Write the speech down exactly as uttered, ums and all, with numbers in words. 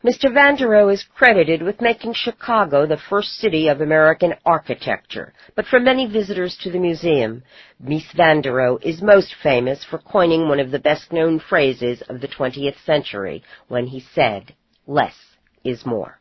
Mister Vanderohe is credited with making Chicago the first city of American architecture, but for many visitors to the museum, Mies van der Rohe is most famous for coining one of the best-known phrases of the twentieth century when he said, "Less is more."